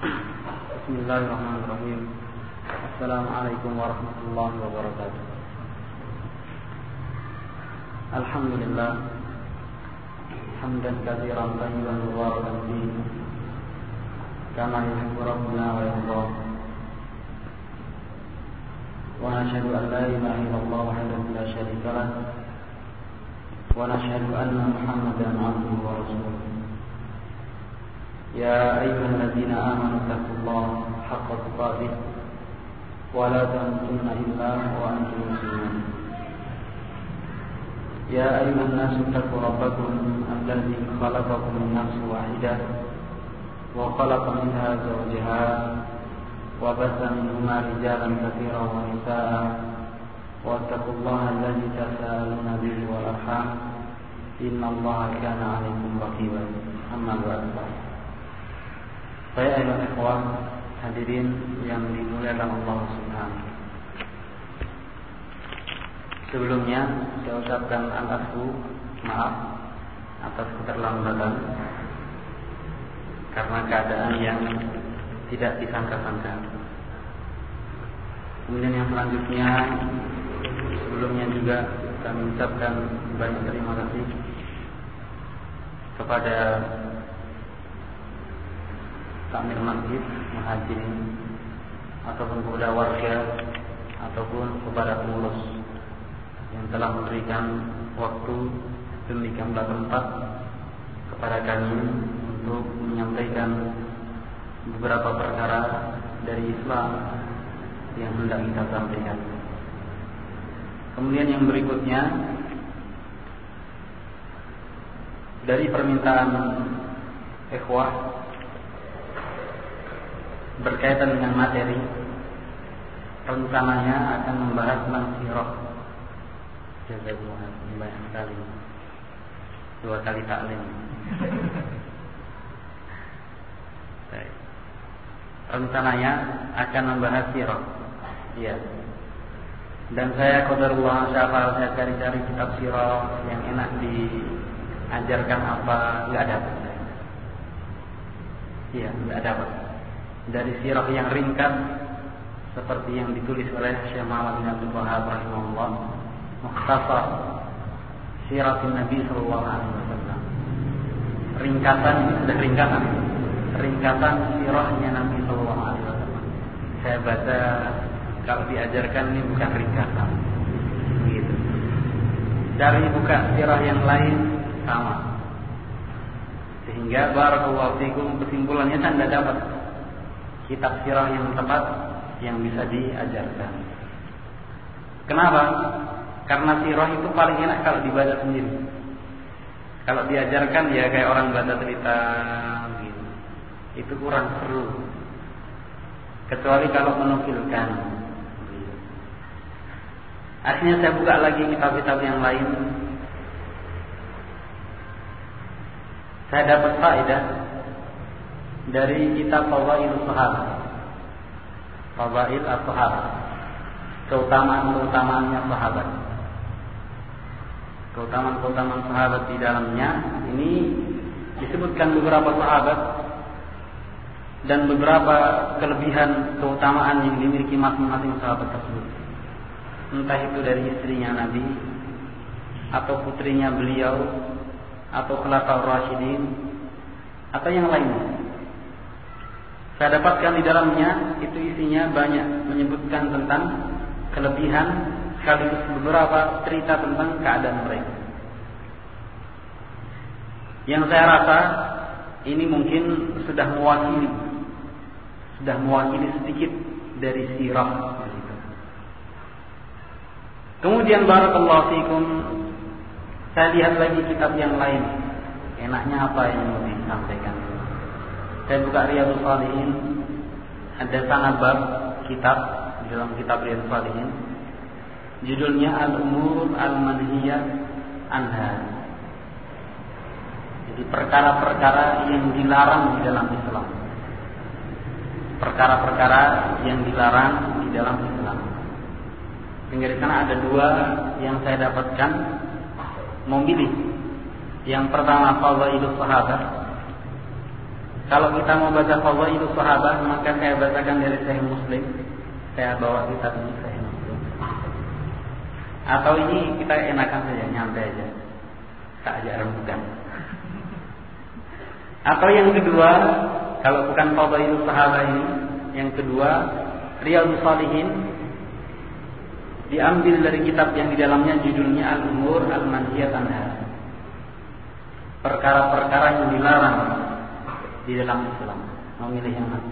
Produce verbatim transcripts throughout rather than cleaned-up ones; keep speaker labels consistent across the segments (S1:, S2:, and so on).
S1: Bismillahirrahmanirrahim. Assalamualaikum warahmatullahi wabarakatuh. Alhamdulillah hamdan katsiran tayyiban mubarakan fihi kama yuhibbu rabbuna wa yarda. Wa nashhadu an la ilaha illallah wahdahu la syarika lah wa nashhadu anna Muhammadan abduhu wa rasuluh. Ya ayyuhalladzina amanu taqullaha haqqa tuqatih wa la tamutunna illa wa antum muslimun. Ya ayyuhan nasu taqu rabbakum alladzi khalaqakum min nafsin wahidah wa khalaqa minha zawjaha wa batha minhuma rijalan katsiran wa nisaa'a wattaqullaha alladzi tasaaluna bihi wal arham innallaha kana 'alaykum raqiba. Amma ba'du. Saya ayuhal ikhwah hadirin yang dimuliakan Allah Subhanahu. Sebelumnya saya ucapkan al-afwu, maaf atas keterlambatan karena keadaan yang tidak disangka-sangka. Kemudian yang selanjutnya, sebelumnya juga kami ucapkan banyak terima kasih kepada takmir masjid, muhajirin, ataupun kepada warga, ataupun kepada pengurus yang telah memberikan waktu demikian tempat kepada kami untuk menyampaikan beberapa perkara dari Islam yang hendak kita sampaikan. Kemudian yang berikutnya, dari permintaan ikhwah berkaitan dengan materi, rencananya akan membahas tentang sirah. Jazakumullah banyak sekali, dua kali taklim. Rencananya akan membahas sirah, ya. Dan saya qadarullah syafal, saya cari-cari kitab sirah yang enak diajarkan apa, nggak dapat. Iya, nggak dapat. Dari sirah yang ringkas seperti yang ditulis oleh Syekh Muhammad bin Abdul Wahhab rahimahullah, mukhtasar siratin Nabi sallallahu alaihi wasallam. Ringkasan, ini sudah ringkasan. Ringkasan sirahnya Nabi sallallahu alaihi wasallam. Saya baca, kalau diajarkan ini bukan ringkasan. Begitu. Cari buka sirah yang lain sama. Sehingga barakallahu fikum, kesimpulannya saya tidak dapat kitab sirah yang tepat yang bisa diajarkan. Kenapa? Karena sirah itu paling enak kalau dibaca sendiri. Kalau diajarkan ya kayak orang baca cerita gitu. Itu kurang seru. Kecuali kalau menukilkan. Akhirnya saya buka lagi kitab-kitab yang lain. Saya dapat faedah dari kitab Fadhailus Sahabah. Fadhail as-Sahabah, keutamaan-keutamaannya sahabat. Keutamaan-keutamaan sahabat di dalamnya ini disebutkan beberapa sahabat dan beberapa kelebihan keutamaan yang dimiliki masing-masing sahabat tersebut. Entah itu dari istrinya Nabi, atau putrinya beliau, atau khulafaur rasyidin, atau yang lainnya. Saya dapatkan di dalamnya itu isinya banyak menyebutkan tentang kelebihan sekaligus beberapa cerita tentang keadaan mereka. Yang saya rasa ini mungkin sudah mewakili, sudah mewakili sedikit dari sirah. Kemudian barakallahu fikum, saya lihat lagi kitab yang lain. Enaknya apa yang mau disampaikan? Saya buka Riyadhus Shalihin, ada sanad bab kitab di dalam kitab Riyadhus Shalihin, judulnya Al-Umur Al-Manhiyah Anha. Jadi perkara-perkara yang dilarang di dalam Islam. Perkara-perkara yang dilarang di dalam Islam. Sehingga di sana ada dua yang saya dapatkan, mau pilih. Yang pertama Fadhailus Sahabah, Kalau kita mau baca Fadhailus Sahabah, maka saya bacakan dari Sahih Muslim. Saya bawa kitab ini Sahih Muslim. Atau ini kita enakan saja, nyantai aja. Tak ajak rembukan. Atau yang kedua, kalau bukan Fadhailus Sahabah ini, yang kedua, Riyadhus Shalihin, diambil dari kitab yang di dalamnya judulnya Al-Umur Al-Manhiyat Anha. Perkara-perkara yang dilarang di dalam Islam. Mau milih yang mana?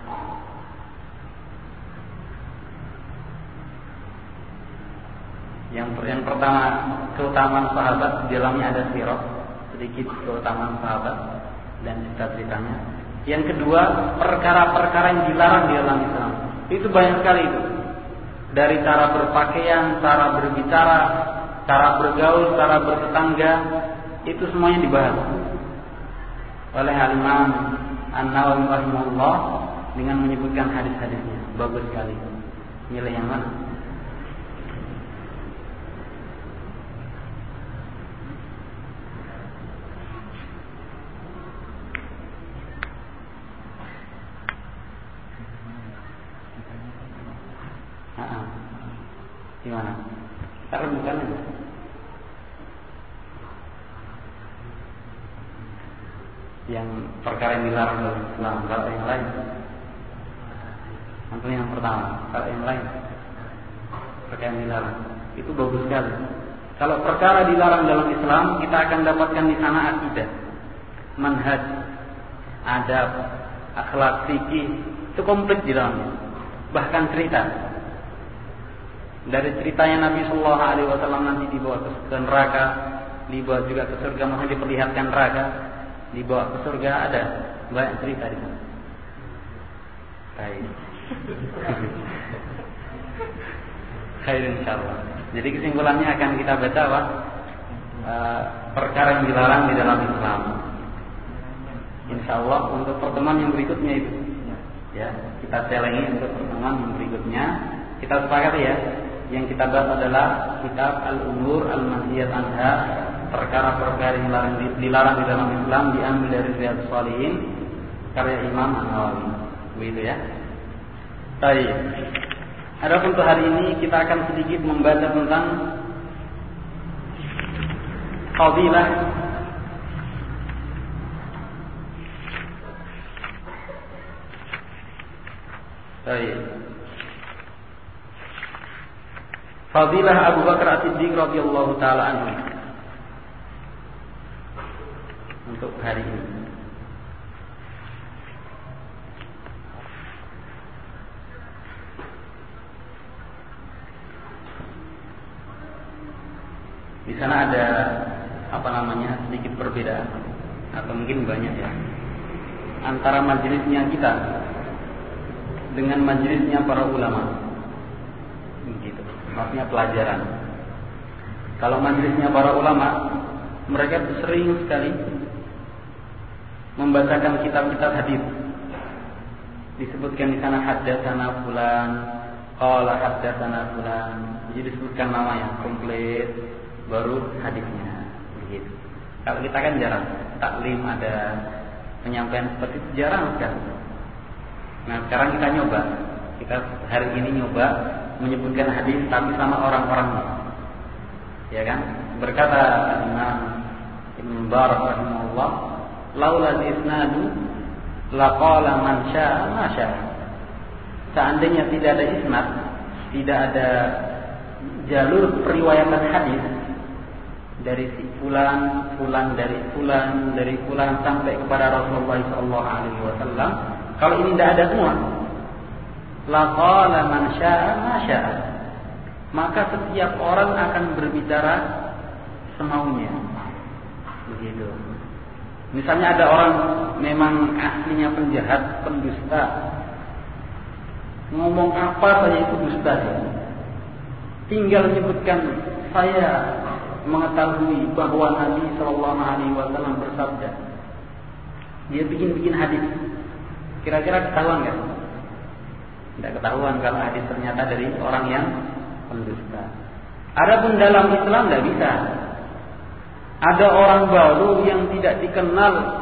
S1: Yang, yang pertama, keutamaan sahabat, di dalamnya ada sirah, sedikit keutamaan sahabat dan cerita-ceritanya. Yang kedua, perkara-perkara yang dilarang di dalam Islam. Itu banyak sekali itu. Dari cara berpakaian, cara berbicara, cara bergaul, cara bertetangga, itu semuanya dibahas oleh Al-Imam An-Nawawi rahimahullah dengan menyebutkan hadis-hadisnya. Bagus sekali. Milih yang mana? Gimana? Kita rembukan aja. Yang perkara yang dilarang dalam Islam. Kalau yang lain, antum yang pertama. Kalau yang lain, perkara yang dilarang, itu bagus sekali. Kalau perkara dilarang dalam Islam, kita akan dapatkan di sana akidah, manhaj, adab, akhlak, fikih, itu komplit di dalamnya. Bahkan cerita. Dari ceritanya Nabi Sallallahu Alaihi Wasallam nanti dibawa ke neraka, dibawa juga ke surga, maksudnya diperlihatkan neraka, dibawa ke surga, ada banyak cerita di sana. Baik. Khair insyaallah. Jadi kesimpulannya akan kita baca apa? E, perkara yang dilarang di dalam Islam. Insyaallah untuk pertemuan yang berikutnya itu. Ya, kita selengi untuk pertemuan yang berikutnya. Kita sepakati ya. Yang kita bahas adalah kitab Al-Umur Al-Manhiyat Anha, perkara-perkara yang dilarang, dilarang di dalam Islam, diambil dari Riyadhus Shalihin karya Imam An-Nawawi. Begitu ya. Baik. Adapun untuk hari ini kita akan sedikit membaca tentang fadilah Baik. Fadilah Abu Bakar As-Siddiq radhiyallahu taala anhu untuk hari ini. Di sana ada apa namanya sedikit perbedaan atau mungkin banyak ya antara majelisnya kita dengan majelisnya para ulama. Begitu. Maksudnya pelajaran. Kalau majelisnya para ulama, mereka sering sekali membacakan kitab-kitab hadis. Disebutkan di sana haddatsana fulan, qala haddatsana fulan. Jadi disebutkan namanya komplit, baru hadisnya. Begitu. Kalau kita kan jarang, taklim ada penyampaian seperti itu jarang sekali. Nah, sekarang kita nyoba. Kita hari ini nyoba menyebutkan hadis tapi sama orang-orangnya. Ya kan? Berkata Imam Ibnu Mubarak rahimahullah, "Laula isnadu laqala man syaa ma syaa." Seandainya tidak ada isnad, tidak ada jalur periwayatan hadis dari si fulan, fulan dari fulan, dari fulan sampai kepada Rasulullah sallallahu alaihi wasallam, kalau ini tidak ada semua, laqala man syaa ma syaa, maka setiap orang akan berbicara semaunya. Begitu. Misalnya ada orang memang aslinya penjahat, pendusta, ngomong apa saja itu dusta ya. Tinggal menyebutkan saya mengetahui bahwa Nabi sallallahu alaihi wasallam bersabda. Dia bikin-bikin hadis. Kira-kira ketahuan enggak? Tidak ketahuan kalau hadis ternyata dari orang yang pendusta. Adapun dalam Islam tidak bisa. Ada orang baru yang tidak dikenal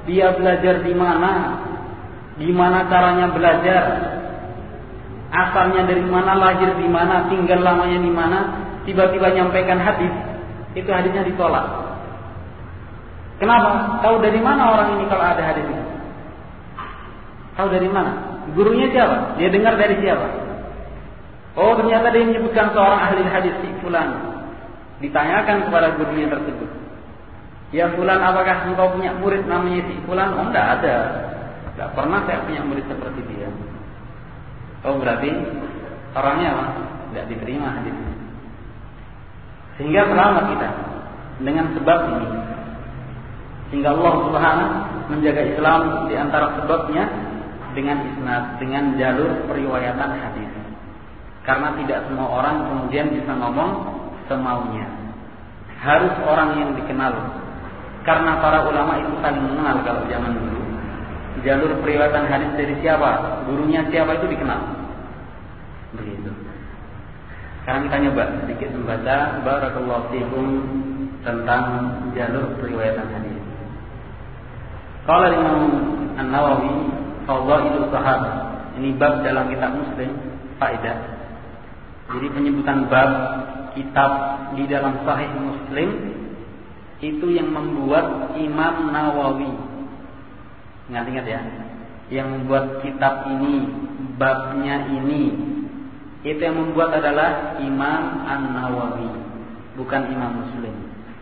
S1: dia belajar di mana, di mana caranya belajar, asalnya dari mana, lahir di mana, tinggal lamanya di mana, tiba-tiba nyampaikan hadis, itu hadisnya ditolak. Kenapa? Tahu dari mana orang ini kalau ada hadis itu? Tahu dari mana? Gurunya siapa? Dia dengar dari siapa? Oh, ternyata dia menyebutkan seorang ahli hadis, si fulan. Ditanyakan kepada gurunya tersebut, ya fulan, apakah engkau punya murid namanya si fulan? Oh, tidak ada. Tidak pernah saya punya murid seperti dia. Oh, berarti orangnya apa? Tidak diterima hadisnya. Sehingga selamat kita dengan sebab ini. Sehingga Allah Subhanahu menjaga Islam di antara sebabnya dengan isnad, dengan jalur periwayatan hadis. Karena tidak semua orang kemudian bisa ngomong semaunya. Harus orang yang dikenal. Karena para ulama itu saling mengenal kalau zaman dulu. Jalur periwayatan hadis dari siapa, gurunya siapa itu dikenal. Begitu. Sekarang kita nyoba sedikit membaca barakallahu fikum tentang jalur periwayatan hadis. Qala Imam An-Nawawi Fadhailus Sahabah. Ini bab dalam kitab Muslim, faedah. Jadi penyebutan bab kitab di dalam Sahih Muslim itu yang membuat Imam Nawawi. Ingat-ingat ya. Yang membuat kitab ini, babnya ini, itu yang membuat adalah Imam An-Nawawi, bukan Imam Muslim.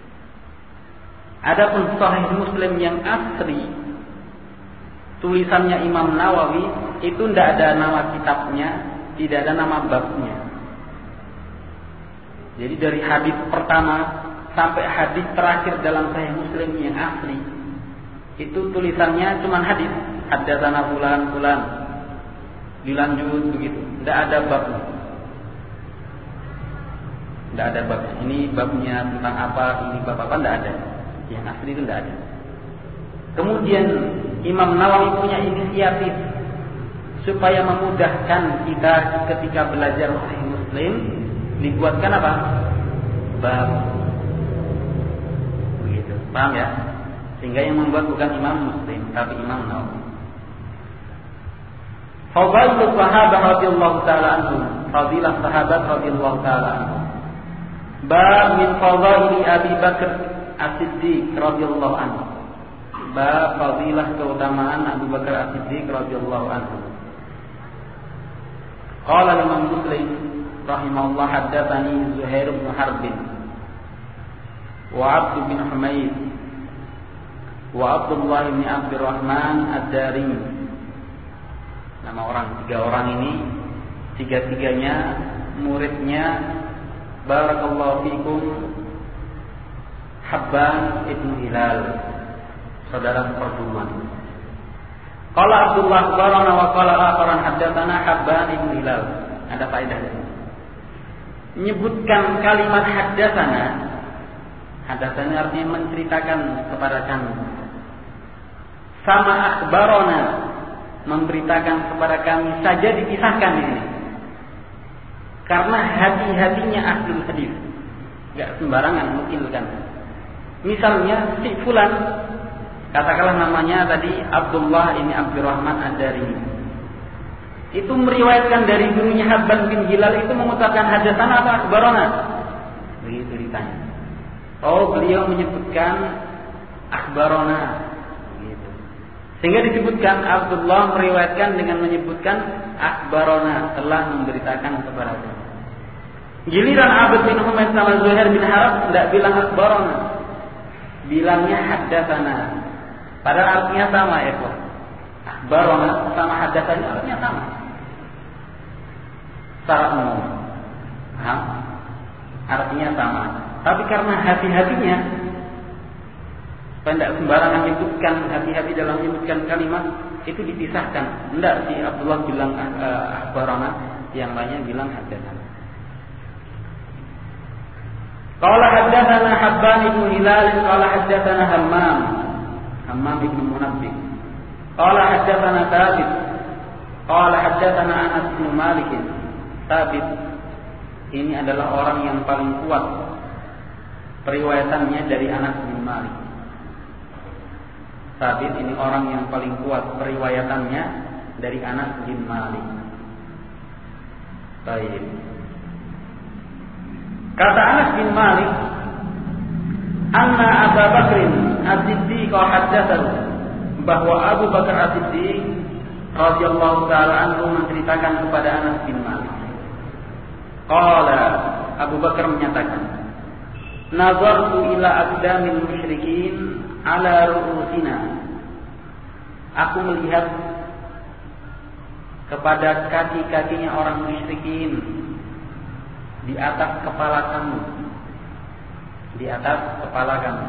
S1: Adapun Sahih Muslim yang asli tulisannya Imam Nawawi itu tidak ada nama kitabnya, tidak ada nama babnya. Jadi dari hadis pertama sampai hadis terakhir dalam Sahih Muslim yang asli itu tulisannya cuma hadis, haddatsana fulan fulan, dilanjut begitu, tidak ada babnya. Tidak ada babnya. Ini babnya tentang apa, ini bab apa, tidak ada. Yang asli itu tidak ada. Kemudian Imam Nawawi punya inisiatif supaya memudahkan kita ketika belajar Sahih Muslim, dibuatkan apa? Bab. Begitu. Paham ya? Sehingga yang membuat bukan Imam Muslim, tapi Imam Nawawi. Fadhailus sahabah radhiyallahu taala anhum. Fadilah sahabat radhiyallahu taala anhum. Bab min fadhaili Abi Bakar As-Siddiq radhiyallahu anhu. Bab fadilah keutamaan Abu Bakar As-Siddiq radhiyallahu anhu. Qala Imam Muslim rahimahullah haddatsani Zuhair bin Harb wa Abd bin Humayd wa Abdullah bin Abdurrahman Ad-Darimi. Nama orang, tiga orang ini tiga-tiganya muridnya barakallahu fikum Habban ibn Hilal, saudara perjuangan. Qala Abdullah barana wa qala akharan haddatsana Habban ibn Hilal. Ada faedah di sini. Menyebutkan kalimat haddatsana. Haddatsana artinya menceritakan kepada kami. Sama akhbarona, memberitakan kepada kami saja dipisahkan di sini. Karena hati-hatinya ahlul hadis. Enggak sembarangan menukilkan. Misalnya si fulan, katakanlah namanya tadi Abdullah ini Abdurrahman Ad-Darimi, itu meriwayatkan dari gurunya Habban bin Hilal, itu mengucapkan hadatsana apa akhbarana? Begitu ditanya. Oh, beliau menyebutkan akhbarana. Begitu. Sehingga disebutkan Abdullah meriwayatkan dengan menyebutkan akhbarana, telah memberitakan kepada kami. Giliran Abd bin Humayd sama Zuhair bin Harb tidak bilang akhbarana, bilangnya haddatsana. Padahal artinya sama ya, Pak. Akhbarana sama haddatsana artinya sama. Secara umum. Paham? Artinya sama. Tapi karena hati-hatinya, tidak sembarangan menyebutkan, hati-hati dalam menyebutkan kalimat, itu dipisahkan. Tidak si Abdullah bilang uh, akhbarana, yang lainnya bilang haddatsana. Qala haddatsana Habban ibn Hilal qala haddatsana Hammam Hammam ibn Munabbih qala haddatsana Thabit qala haddatsana Anas bin Malik. Thabit ini adalah orang yang paling kuat periwayatannya dari Anas bin Malik. Sabit ini orang yang paling kuat periwayatannya dari Anas bin Malik. Baik. Kata Anas bin Malik, anna Abu Bakr As-Siddiq haddatsahu, bahwa Abu Bakar As-Siddiq radhiyallahu taala anhu menceritakan kepada Anas bin Malik. Qala, Abu Bakar menyatakan, nazartu ila aqdamil musyrikin ala ru'usina. Aku melihat kepada kaki-kakinya orang musyrikin di atas kepala kamu, di atas kepala kamu.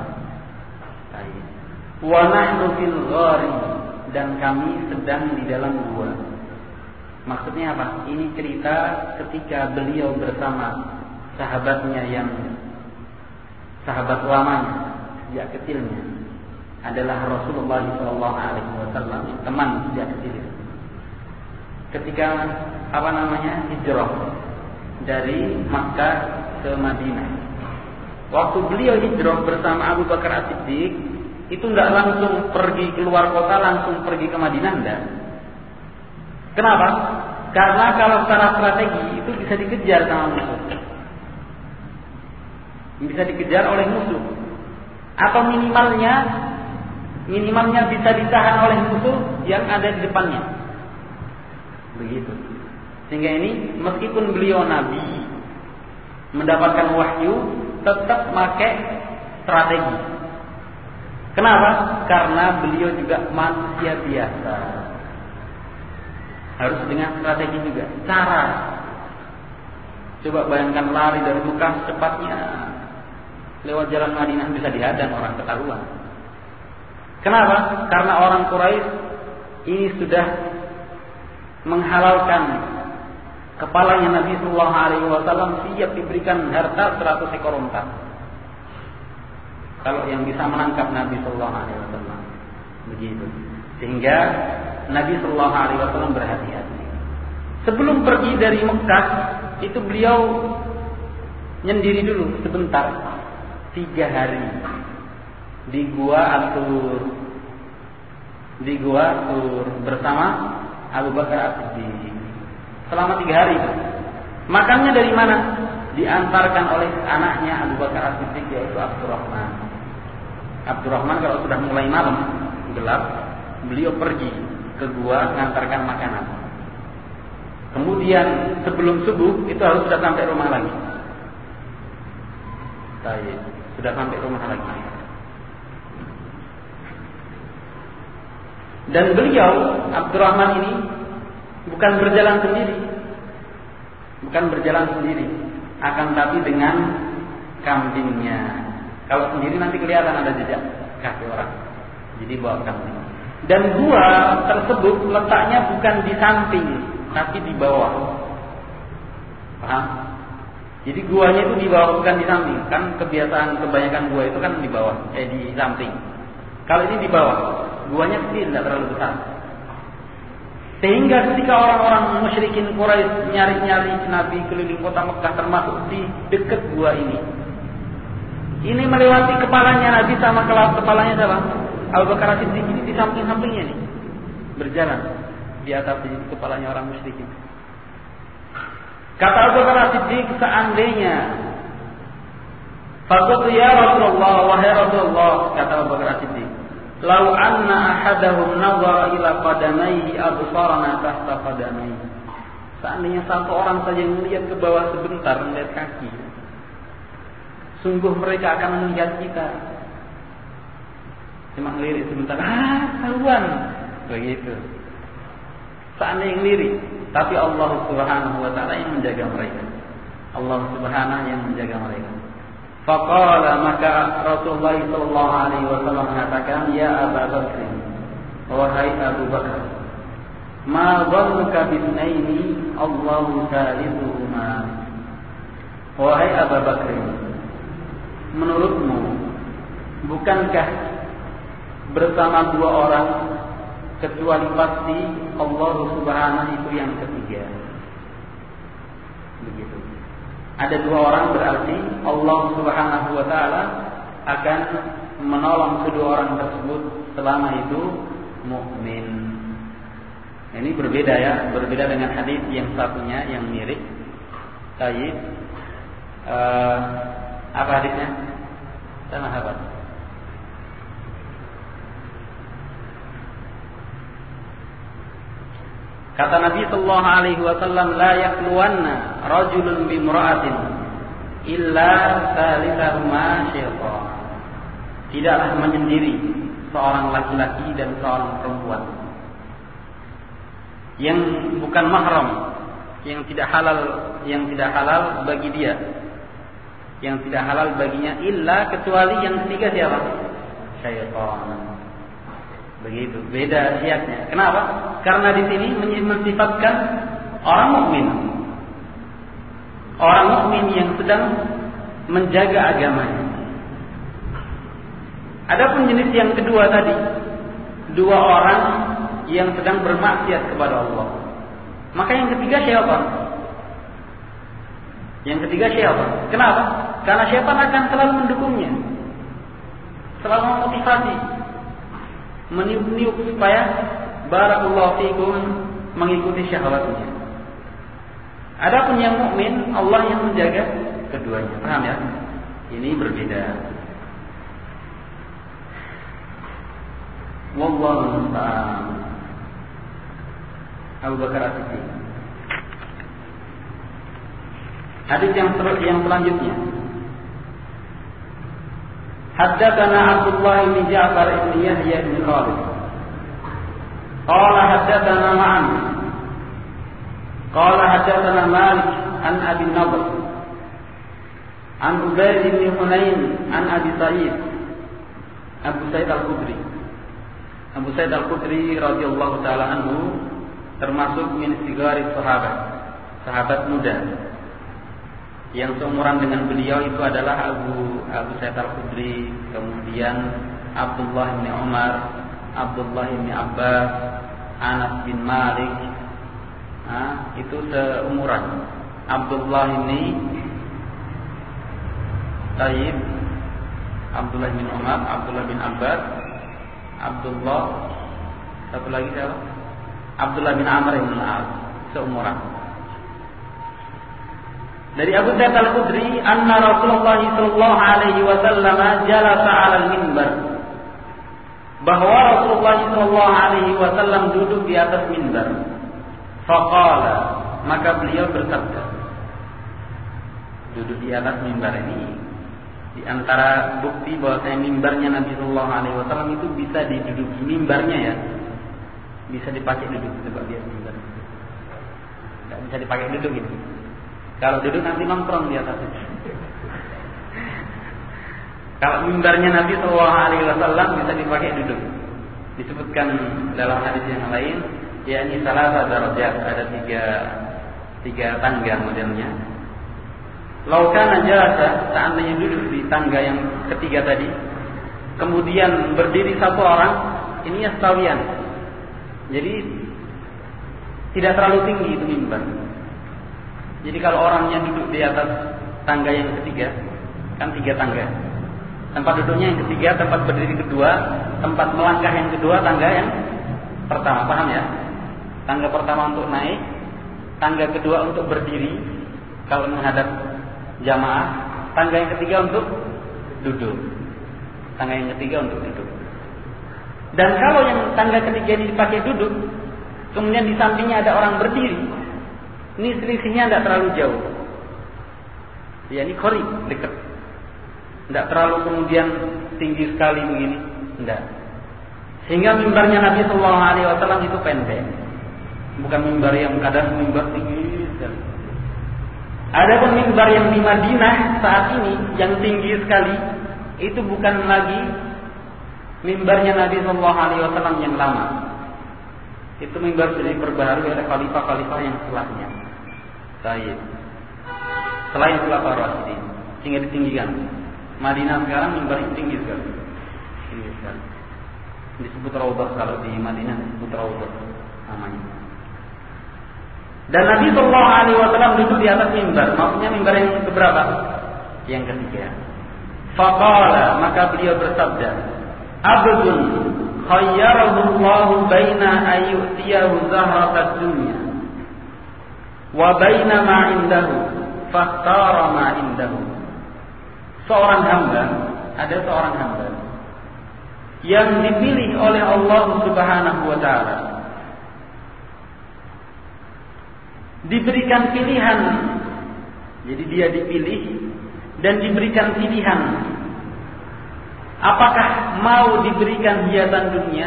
S1: Wa nahnu fil ghari, dan kami sedang di dalam gua. Maksudnya apa? Ini cerita ketika beliau bersama sahabatnya yang sahabat lamanya sejak kecilnya adalah Rasulullah shallallahu alaihi wasallam, teman sejak kecil. Ketika apa namanya hijrah dari Makkah ke Madinah, waktu beliau hijrah bersama Abu Bakar As-Siddiq, itu tidak langsung pergi keluar kota, langsung pergi ke Madinah, enggak. Kenapa? Karena kalau secara strategi itu bisa dikejar sama musuh, bisa dikejar oleh musuh, atau minimalnya minimalnya bisa ditahan oleh musuh yang ada di depannya. Begitu. Sehingga ini meskipun beliau nabi mendapatkan wahyu, tetap pakai strategi. Kenapa? Karena beliau juga manusia biasa. Harus dengan strategi juga. Cara. Coba bayangkan lari dari Mekah secepatnya lewat jalan Madinah, bisa dihadang orang, ketahuan. Kenapa? Karena orang Quraisy ini sudah menghalalkan kepalanya Nabi Sallallahu Alaihi Wasallam, siap diberikan harta seratus ekor unta kalau yang bisa menangkap Nabi Sallallahu Alaihi Wasallam. Begitu. Sehingga Nabi Sallallahu Alaihi Wasallam berhati-hati. Sebelum pergi dari Mekah, itu beliau nyendiri dulu sebentar, tiga hari di gua Al-Tur, di gua Tur bersama Abu Bakar As-Siddiq selama tiga hari. Makannya dari mana? Diantarkan oleh anaknya Abu Bakar As-Siddiq, yaitu Abdurrahman. Abdurrahman kalau sudah mulai malam gelap, beliau pergi ke gua mengantarkan makanan. Kemudian sebelum subuh itu harus sudah sampai rumah lagi. Baik, sudah sampai rumah lagi. Dan beliau Abdurrahman ini bukan berjalan sendiri, bukan berjalan sendiri, akan tapi dengan kambingnya. Kalau sendiri nanti kelihatan ada jejak kaki orang, jadi bawa kambing. Dan gua tersebut letaknya bukan di samping, tapi di bawah. Paham? Jadi guanya itu di bawah, bukan di samping. Kan kebiasaan kebanyakan gua itu kan di bawah, eh di samping. Kalau ini di bawah, guanya kecil, tidak terlalu besar. Sehingga ketika orang-orang musyrikin Quraisy nyari-nyari Nabi keliling kota Mekah, termasuk di dekat gua ini, ini melewati kepalanya Nabi sama kepalanya siapa? Abu Bakar As-Siddiq ini di samping-sampingnya nih, berjalan di atas kepalanya orang musyrikin. Kata Abu Bakar As-Siddiq, seandainya faqultu ya Rasulullah, wahai Rasulullah, kata Abu Bakar As-Siddiq, lau anna ahadahum nazara ila qadamaihi absarana tahta qadamaihi. Seandainya satu orang saja melihat ke bawah sebentar, melihat kaki, sungguh mereka akan melihat kita. Cuma ngelirik sebentar, ah, tahuan. Begitu. Seandainya ngelirik, tapi Allah Subhanahu wa taala yang menjaga mereka. Allah Subhanahu yang menjaga mereka. Faqala, maka Rasulullah sallallahu alaihi wasallam mengatakan, ya Abu Bakar, wahai Abu Bakar, ma dhannuka bithnaini Allahu thalithuhuma. Wahai Abu Bakar, menurutmu bukankah bersama dua orang kecuali pasti Allah Subhanahu itu yang ketiga? Begitu. Ada dua orang berarti Allah Subhanahu wa taala akan menolong kedua orang tersebut selama itu mukmin. Ini berbeda ya, berbeda dengan hadis yang satunya yang mirip. Baik. Uh, apa hadisnya? Sama sahabat. Kata Nabi sallallahu alaihi wasallam, la yakluwanna rajulun bimra'atin illa thalithahuma syaitan. Tidaklah menyendiri seorang laki-laki dan seorang perempuan yang bukan mahram, yang tidak halal, yang tidak halal bagi dia, yang tidak halal baginya, illa kecuali yang ketiga siapa? Syaitan. Begitu, beda ayatnya. Kenapa? Karena di sini mensifatkan orang mukmin, orang mukmin yang sedang menjaga agamanya. Adapun jenis yang kedua tadi, dua orang yang sedang bermaksiat kepada Allah. Maka yang ketiga syaitan. Yang ketiga syaitan. Kenapa? Karena syaitan akan selalu mendukungnya, selalu memotivasi, meniup-niup supaya barakallahu fikum mengikuti syahwatnya. Adapun yang mukmin, Allah yang menjaga keduanya. Paham ya? Ini berbeda. Wallahu musta'an. Abu Bakar As-Siddiq. Hadis yang yang selanjutnya. Haddatsana Abdullah bin Ja'far bin Yahya bin Khalid. Qala haddatsana Ma'an. Qala haddatsana Malik an Abi Nadr. An Ubayd bin Hunain an Abi Sa'id. Abu Sa'id Al-Khudri. Abu Sa'id Al-Khudri radhiyallahu taala anhu termasuk min sigari sahabat, sahabat muda. Yang seumuran dengan beliau itu adalah Abu Abu Sa'id Al-Khudri, kemudian Abdullah bin Umar, Abdullah bin Abbas, Anas bin Malik. Nah, itu seumuran. Abdullah ini Taib, Abdullah bin Umar, Abdullah bin Abbas, Abdullah, satu lagi siapa? Abdullah bin Amr bin Al-As, seumuran. Dari Abu Sa'id Al-Khudri, anna Rasulullah sallallahu alaihi wasallam jalasa 'ala al-minbar. Bahwa Rasulullah sallallahu alaihi wasallam duduk di atas minbar. Faqala, maka beliau bersabda. Duduk di atas minbar ini di antara bukti bahwasanya mimbarnya Nabi sallallahu alaihi wasallam itu bisa diduduki, mimbarnya ya. Bisa dipakai duduk, coba lihat mimbar. Enggak bisa dipakai duduk ini. Kalau duduk nanti nongkrong di atas itu. Kalau mimbarnya Nabi sallallahu alaihi wasallam bisa dipakai duduk. Disebutkan dalam hadis yang lain, yakni salah darajat, ada tiga tiga tangga modelnya. Laukana jalasa, seandainya duduk di tangga yang ketiga tadi, kemudian berdiri satu orang, ini yastawiyan. Jadi tidak terlalu tinggi itu mimbar. Jadi kalau orangnya duduk di atas tangga yang ketiga, kan tiga tangga. Tempat duduknya yang ketiga, tempat berdiri kedua, tempat melangkah yang kedua, tangga yang pertama. Paham ya? Tangga pertama untuk naik, tangga kedua untuk berdiri kalau menghadap jamaah, tangga yang ketiga untuk duduk. Tangga yang ketiga untuk duduk. Dan kalau yang tangga ketiga ini dipakai duduk, kemudian di sampingnya ada orang berdiri, ini selisihnya tidak terlalu jauh. Ya, ini qarib, dekat. Tidak terlalu kemudian tinggi sekali begini, tidak. Sehingga mimbarnya Nabi sallallahu alaihi wasallam itu pendek. Bukan mimbar yang kadang mimbar tinggi sekali. Adapun mimbar yang di Madinah saat ini yang tinggi sekali, itu bukan lagi mimbarnya Nabi sallallahu alaihi wasallam yang lama. Itu mimbar sudah diperbaharui oleh khalifah-khalifah yang setelahnya. Baik. Selain Khulafaur Rasyidin, sehingga ditinggikan. Madinah sekarang mimbar itu tinggi sekali. Tinggi sekali. Disebut Raudhah, kalau di Madinah disebut Raudhah namanya. Dan Nabi sallallahu alaihi wasallam duduk di atas mimbar. Maksudnya mimbar yang keberapa? Yang ketiga. Faqala, maka beliau bersabda, abdun khayyarahu Allah baina ayyutiyahu zahratad dunya wa baina ma indahu fakhtara ma indahu. Seorang hamba, ada seorang hamba yang dipilih oleh Allah Subhanahu wa taala, diberikan pilihan. Jadi dia dipilih dan diberikan pilihan, apakah mau diberikan hiasan dunia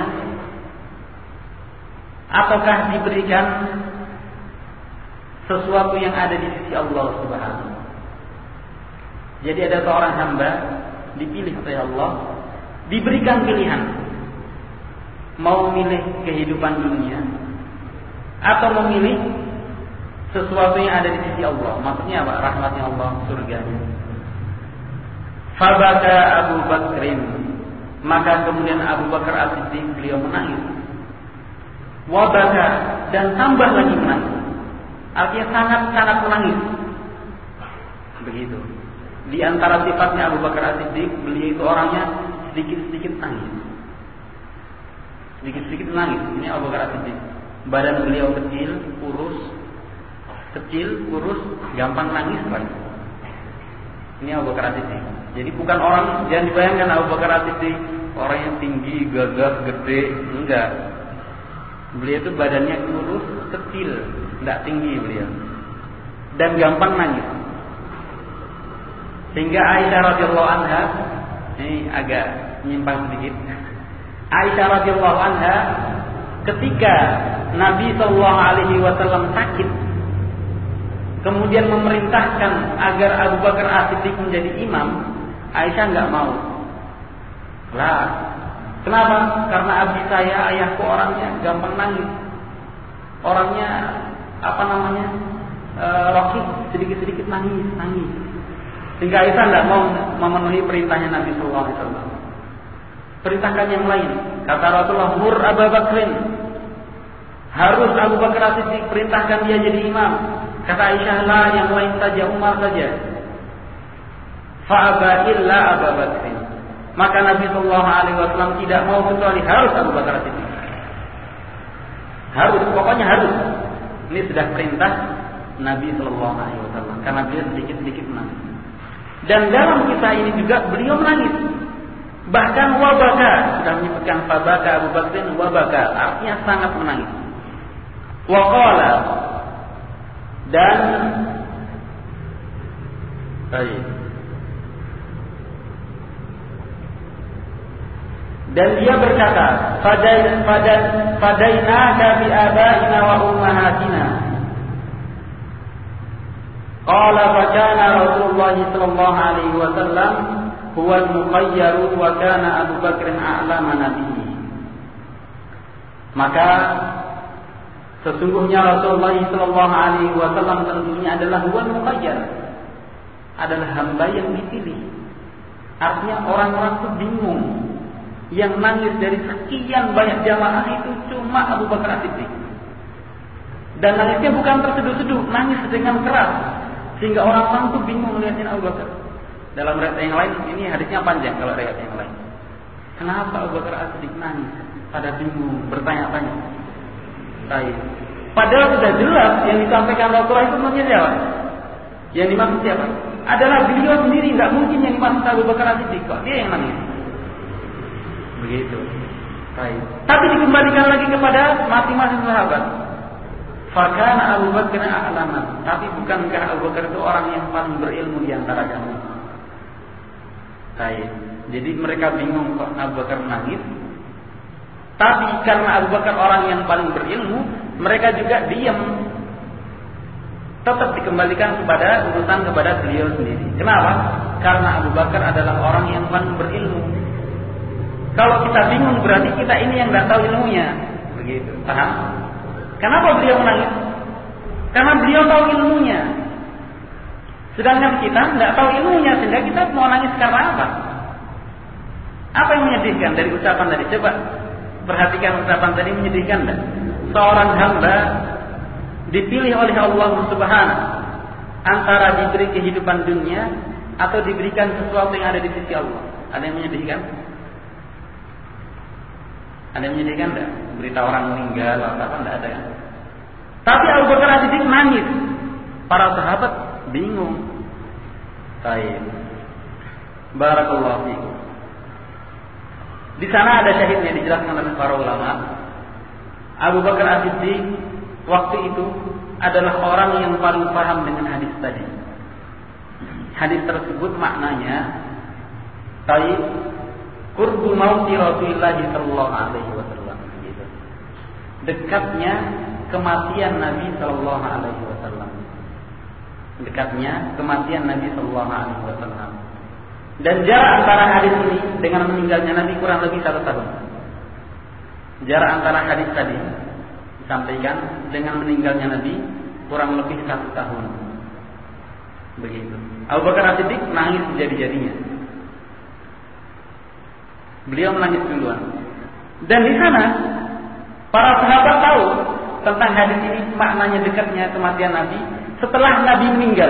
S1: ataukah diberikan sesuatu yang ada di sisi Allah Subhanahu. Jadi ada seorang hamba dipilih oleh Allah, diberikan pilihan, mau memilih kehidupan dunia atau memilih sesuatu yang ada di sisi Allah. Maksudnya apa? Rahmatnya Allah, surganya. Fabaka Abu Bakrin, maka kemudian Abu Bakar As-Siddiq beliau menangis. Wabaka, dan tambah lagi menangis. Artinya sangat-sangat menangis. Begitu. Di antara sifatnya Abu Bakar As-Siddiq, beliau itu orangnya sedikit-sedikit nangis. Sedikit-sedikit nangis. Ini Abu Bakar As-Siddiq. Badan beliau kecil, kurus, kecil, kurus, gampang nangis lagi. Ini Abu Bakar As-Siddiq. Jadi bukan orang, jangan dibayangkan Abu Bakar As-Siddiq orang yang tinggi, gagah, gede, enggak. Beliau itu badannya kurus, kecil, enggak tinggi beliau, dan gampang nangis. Sehingga Aisyah radhiyallahu anha, ini agak nyimpang sedikit. Aisyah radhiyallahu anha ketika Nabi sallallahu alaihi wasallam sakit, kemudian memerintahkan agar Abu Bakar As-Siddiq menjadi imam, Aisyah enggak mau. Lah, kenapa? Karena abi saya, ayahku orangnya gampang nangis. Orangnya apa namanya? E, rokik, sedikit-sedikit nangis, nangis. Sehingga Aisyah enggak mau memenuhi perintahnya Nabi sallallahu alaihi wasallam. Perintahkan yang lain. Kata Rasulullah, "Mur Abu Bakrin." Harus Abu Bakar As-Siddiq, perintahkan dia jadi imam. Kata Aisyah, "La, yang lain saja, Umar saja." Fa'aba illa Abu Bakr. Maka Nabi sallallahu alaihi wasallam tidak mau kecuali harus Abu Bakar As-Siddiq. Harus, pokoknya harus. Ini sudah perintah Nabi sallallahu alaihi wasallam karena beliau sedikit-sedikit menangis. Dan dalam kisah ini juga beliau menangis. Bahkan wabaka, sudah menyebutkan fabaka Abu Bakr, wabaka artinya sangat menangis. Waqala, dan baik. Dan dia berkata, Fadain fadan fadainaka bi abaina wa ummahatina. Qala fa kana Rasulullah sallallahu alaihi wasallam huwa al-mukhayyaru wa kana Abu Bakr a'lama nabiyyi. Maka sesungguhnya Rasulullah sallallahu alaihi wasallam tentunya adalah huwa al-mukhayyar, adalah hamba yang dipilih. Artinya orang-orang itu bingung. Yang nangis dari sekian banyak jamaah itu cuma Abu Bakar As-Siddiq. Dan nangisnya bukan terseduh-seduh, nangis dengan keras. Sehingga orang-orang itu bingung melihatin Abu Bakar. Dalam riwayat yang lain, ini hadisnya panjang kalau riwayat yang lain. Kenapa Abu Bakar As-Siddiq nangis? Pada bingung, bertanya-tanya. Baik. Padahal sudah jelas yang disampaikan Rasulullah itu maksudnya siapa? Yang dimaksud siapa? Adalah beliau sendiri, tidak mungkin yang dimaksud Abu Bakar As-Siddiq. Kok dia yang nangis? Begitu. Baik. Tapi dikembalikan lagi kepada masing-masing sahabat. Fakana Abu Bakar a'lama. Tapi bukankah Abu Bakar itu orang yang paling berilmu di antara kami? Baik. Jadi mereka bingung kok Abu Bakar menangis. Tapi karena Abu Bakar orang yang paling berilmu, mereka juga diam. Tetap dikembalikan kepada urusan kepada beliau sendiri. Kenapa? Karena Abu Bakar adalah orang yang paling berilmu. Kalau kita bingung berarti kita ini yang tidak tahu ilmunya. Begitu. Paham? Kenapa beliau menangis? Karena beliau tahu ilmunya. Sedangkan kita tidak tahu ilmunya, sehingga kita mau nangis karena apa? Apa yang menyedihkan dari ucapan tadi? Coba perhatikan ucapan tadi, menyedihkan tidak? Seorang hamba dipilih oleh Allah Subhanahu antara diberi kehidupan dunia atau diberikan sesuatu yang ada di sisi Allah? Ada yang menyedihkan? Ada yang menyedihkan enggak? Berita orang meninggal atau apa enggak ada kan? Tapi Abu Bakar As-Siddiq nangis. Para sahabat bingung. Baik. Barakallahu fiikum. Di sana ada syahidnya dijelaskan oleh para ulama. Abu Bakar As-Siddiq waktu itu adalah orang yang paling paham dengan hadis tadi. Hadis tersebut maknanya baik qurbu mauti Rasulullah sallallahu alaihi wasallam gitu. Dekatnya kematian Nabi sallallahu alaihi wasallam. Dekatnya kematian Nabi sallallahu alaihi wasallam. Dan jarak antara hadis ini dengan meninggalnya Nabi kurang lebih satu tahun. Jarak antara hadis tadi disampaikan dengan meninggalnya Nabi kurang lebih satu tahun. Begitu. Abu Bakar As-Siddiq nangis jadi-jadinya. Beliau menangis duluan. Dan di sana para sahabat tahu tentang hadis ini, maknanya dekatnya kematian Nabi setelah Nabi meninggal.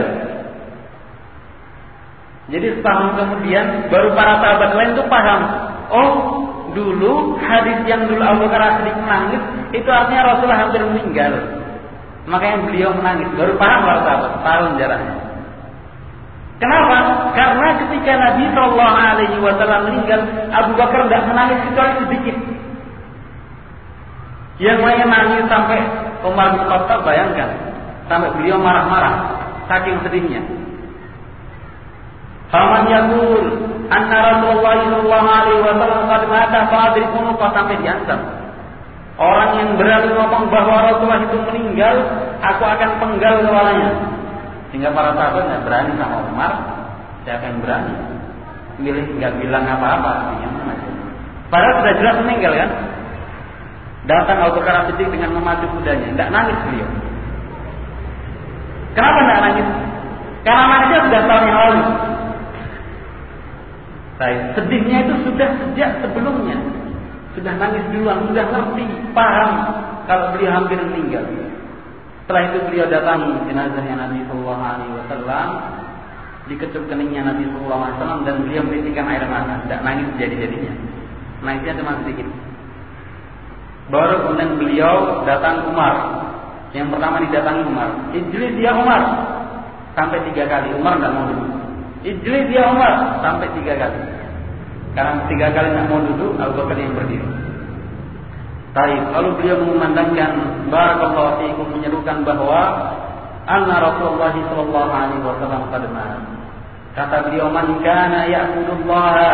S1: Jadi setahun kemudian baru para sahabat lain itu paham. Oh, dulu hadis yang dulu Abu Bakar As-Siddiq menangis itu artinya Rasulullah hampir meninggal. Makanya beliau menangis. Baru paham para sahabat, tahun jaraknya. Kenapa? Karena ketika Nabi Shallallahu Alaihi Wasallam meninggal, Abu Bakar tidak menangis kecuali sedikit. Yang lain nangis sampai Umar bin Khattab, bayangkan, sampai beliau marah-marah, saking sedihnya. Faman yaqul anna Rasulullah sallallahu alaihi wasallam qad mata fa'adrikunu, sampai diancam. Orang yang berani ngomong bahwa Rasulullah itu meninggal, aku akan penggal kepalanya. Sehingga para sahabat tidak berani sama Umar. Siapa yang berani? Milih nggak bilang apa-apa, diam aja. Padahal sudah jelas meninggal kan? Datang Abu Bakar As-Siddiq dengan memacu kudanya, tidak nangis beliau. Kenapa tidak nangis? Karena nangisnya sudah tahun yang lalu. Baik, sedihnya itu sudah sejak sebelumnya. Sudah nangis duluan, sudah ngerti, paham kalau beliau hampir meninggal. Setelah itu beliau datang jenazahnya Nabi Sallallahu Alaihi Wasallam, dikecup keningnya Nabi Sallallahu Alaihi Wasallam dan beliau menitikkan air mata. Tidak nangis jadi-jadinya, nangisnya cuma sedikit. Baru kemudian beliau datang Umar. Yang pertama didatangi Umar. Ijlis dia Umar, sampai tiga kali. Umar tidak mau duduk. Ijlis dia Umar, sampai tiga kali. Karena tiga kali tidak mau duduk, Abu Bakar yang berdiri. Baik, lalu beliau mengumandangkan barakallahu fiikum, menyerukan bahwa anna Rasulullah sallallahu alaihi wasallam qad mat. Kata beliau, man kana ya'budullaha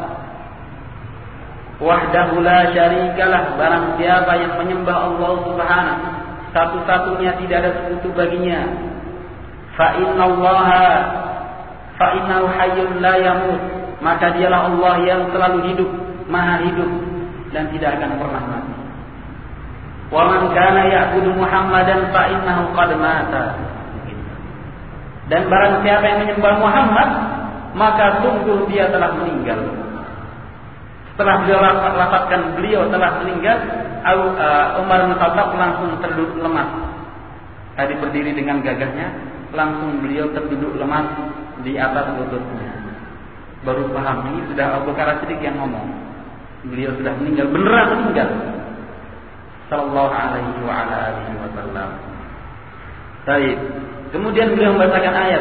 S1: wahdahu la syarikalah, barang siapa yang menyembah Allah Subhanahu satu-satunya, tidak ada sekutu baginya, fa innallaha fa innahu hayyun la yamut, maka dialah Allah yang selalu hidup, maha hidup dan tidak akan pernah mati. Wa man kana ya'budu Muhammadan fa innahu qad mata. Dan barang siapa yang menyembah Muhammad, maka sungguh dia telah meninggal. Setelah beliau lafazkan beliau telah meninggal, Umar bin Khattab langsung terduduk lemas. Tadi berdiri dengan gagahnya, langsung beliau terduduk lemas di atas lututnya. Baru paham, ini sudah Abu Bakar As-Siddiq yang ngomong. Beliau sudah meninggal, beneran meninggal. Sallallahu alaihi wa ala alihi wasallam. Baik. Kemudian beliau membacakan ayat.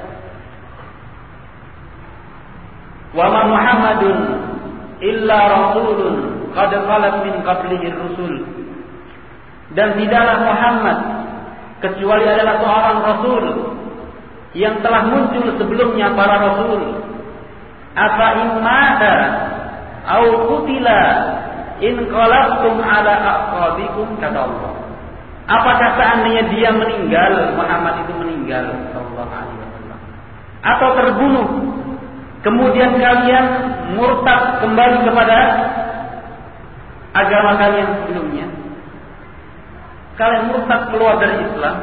S1: Wa ma Muhammadun illa rasulun qad khalat min qablihi rusul. Dan tidaklah Muhammad kecuali adalah seorang rasul yang telah muncul sebelumnya para rasul. Afa in mata au qutila in qalabtum ala aqabikum, kata Allah. Apakah seandainya dia meninggal, Muhammad itu meninggal sallallahu alaihi wasallam, atau terbunuh, kemudian kalian murtad kembali kepada agama kalian sebelumnya, kalian murtad keluar dari Islam,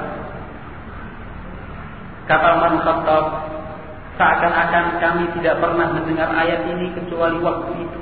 S1: kata Umar bin Khattab, seakan-akan kami tidak pernah mendengar ayat ini kecuali waktu itu.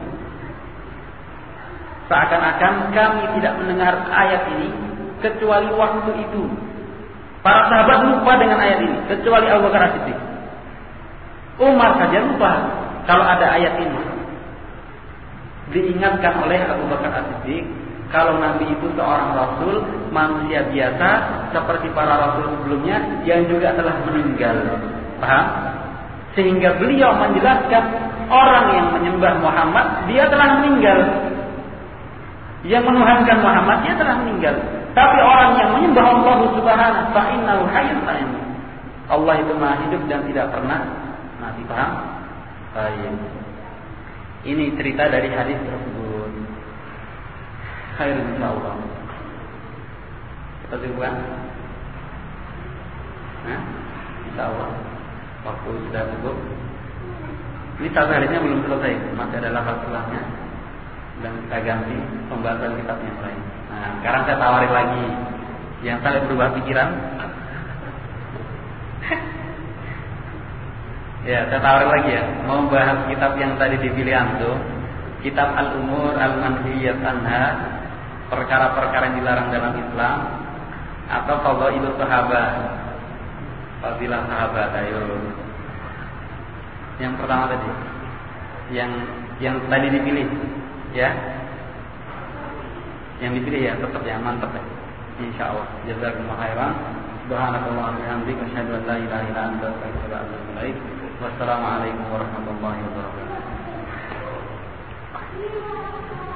S1: Seakan-akan kami tidak mendengar ayat ini kecuali waktu itu. Para sahabat lupa dengan ayat ini, kecuali Abu Bakar As-Siddiq. Umar saja lupa kalau ada ayat ini. Diingatkan oleh Abu Bakar As-Siddiq kalau Nabi itu seorang Rasul, manusia biasa seperti para Rasul sebelumnya yang juga telah meninggal. Paham? Sehingga beliau menjelaskan orang yang menyembah Muhammad dia telah meninggal. Yang menuhankan Muhammad dia telah meninggal. Tapi orang yang menyembah Allah Subhanahu fa innahu hayyun la yamut. Allah itu Maha hidup dan tidak pernah mati. Paham? Baik. Ini cerita dari hadis tersebut. Khair insyaallah. Kita coba. Nah, insyaallah. Waktu sudah cukup. Ini satu hadisnya belum selesai, masih ada lafaz selahnya. Dan kita ganti pembahasan kitab yang lain. Nah, sekarang saya tawarin lagi yang saling berubah pikiran. Ya, saya tawarin lagi ya. Mau bahas kitab yang tadi dipilih antum, kitab Al-Umur Al-Manhiyat Anha, perkara-perkara yang dilarang dalam Islam, atau Fadhailus Sahabat, fadilah sahabat. Ayo. Yang pertama tadi, yang yang tadi dipilih, ya. Yang dipilih ya tetap yang mantap ya. Insyaallah. Jazakumullah khairan. Subhanakallahumma wa bihamdika asyhadu an la ilaha illa anta astaghfiruka wa atubu ilaik. Wassalamualaikum warahmatullahi wabarakatuh.